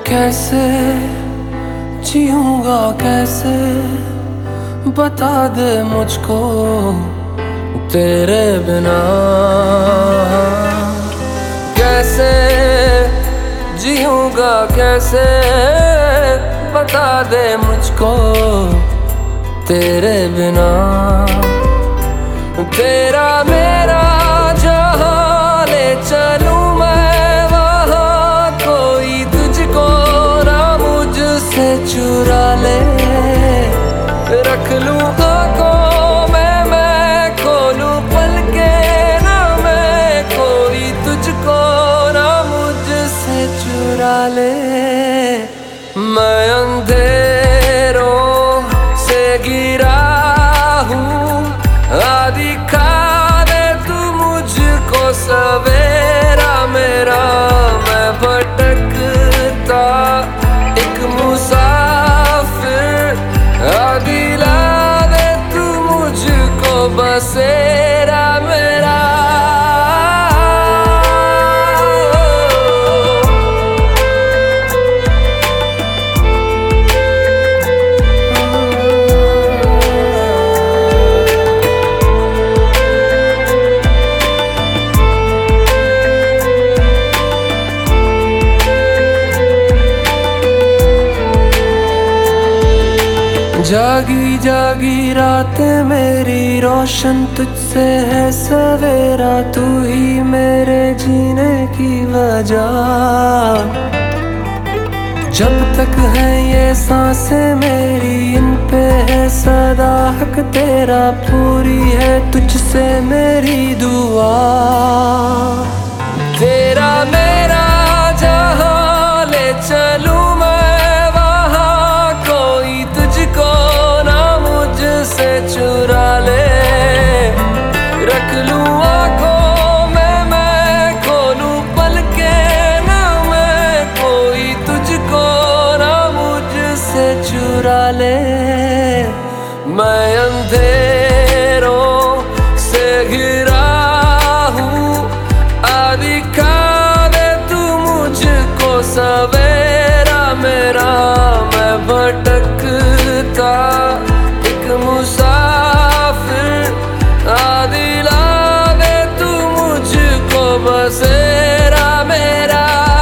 कैसे जीऊंगा कैसे, बता दे मुझको तेरे बिना। कैसे जीऊंगा कैसे, बता दे मुझको तेरे बिना। तेरा मेरा जहां ले चलूं मैं वहां, कोई तुझको ना मुझसे चुरा ले। रख लूं आंखों में मैं खोलूं पलके ना मैं, कोई तुझको ना मुझसे चुरा ले। मैं अंधेरों से गिरा हूँ, दिखा दे तू मुझको सवेरा मेरा। मैं भटकता एक मुसाफिर, दिला दे तू मुझको बसेरा मेरा। जागी जागी रातें मेरी रोशन तुझसे है सवेरा, तू ही मेरे जीने की वजह। जब तक है ये सांसें मेरी, इन पे है सदा हक तेरा, पूरी है तुझसे मेरी दुआ। तेरा मेरा जहां ले चलूं मैं वहां, कोई तुझको ना मुझसे चुरा ले। रख लूं आंखों में मैं खोलूं पलके ना मैं, कोई तुझको ना मुझसे चुरा ले। मैं अंधेरों से घिरा हूँ, दिखा दे तू मुझको सवेरा मेरा। मैं भटकता एक मुसाफिर, दिला दे तू मुझको बसेरा मेरा।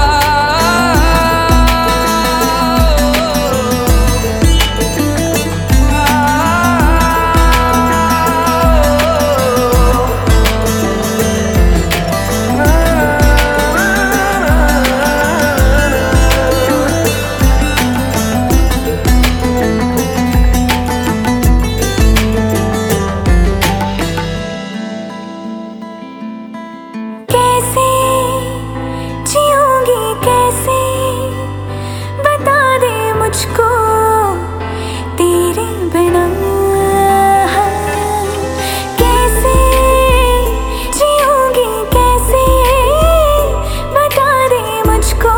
मुझको तेरे बिना कैसे जीऊंगी कैसे, बता दे मुझको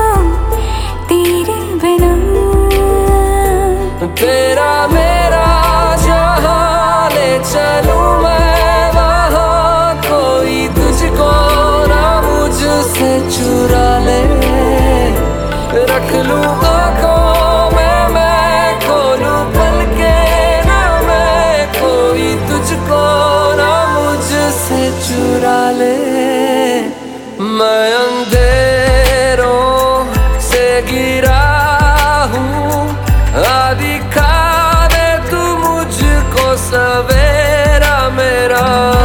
तेरे बिना। तेरा मेरा जहां ले चलूं मैं वहां, कोई तुझको ना मुझसे चुरा ले। रख लूं आंखों में मैं खोलूं पलके ना मैं, कोई तुझको ना मुझसे चुरा ले। मैं अंधेरों से गिरा हूँ, दिखा दे तू मुझको सवेरा मेरा।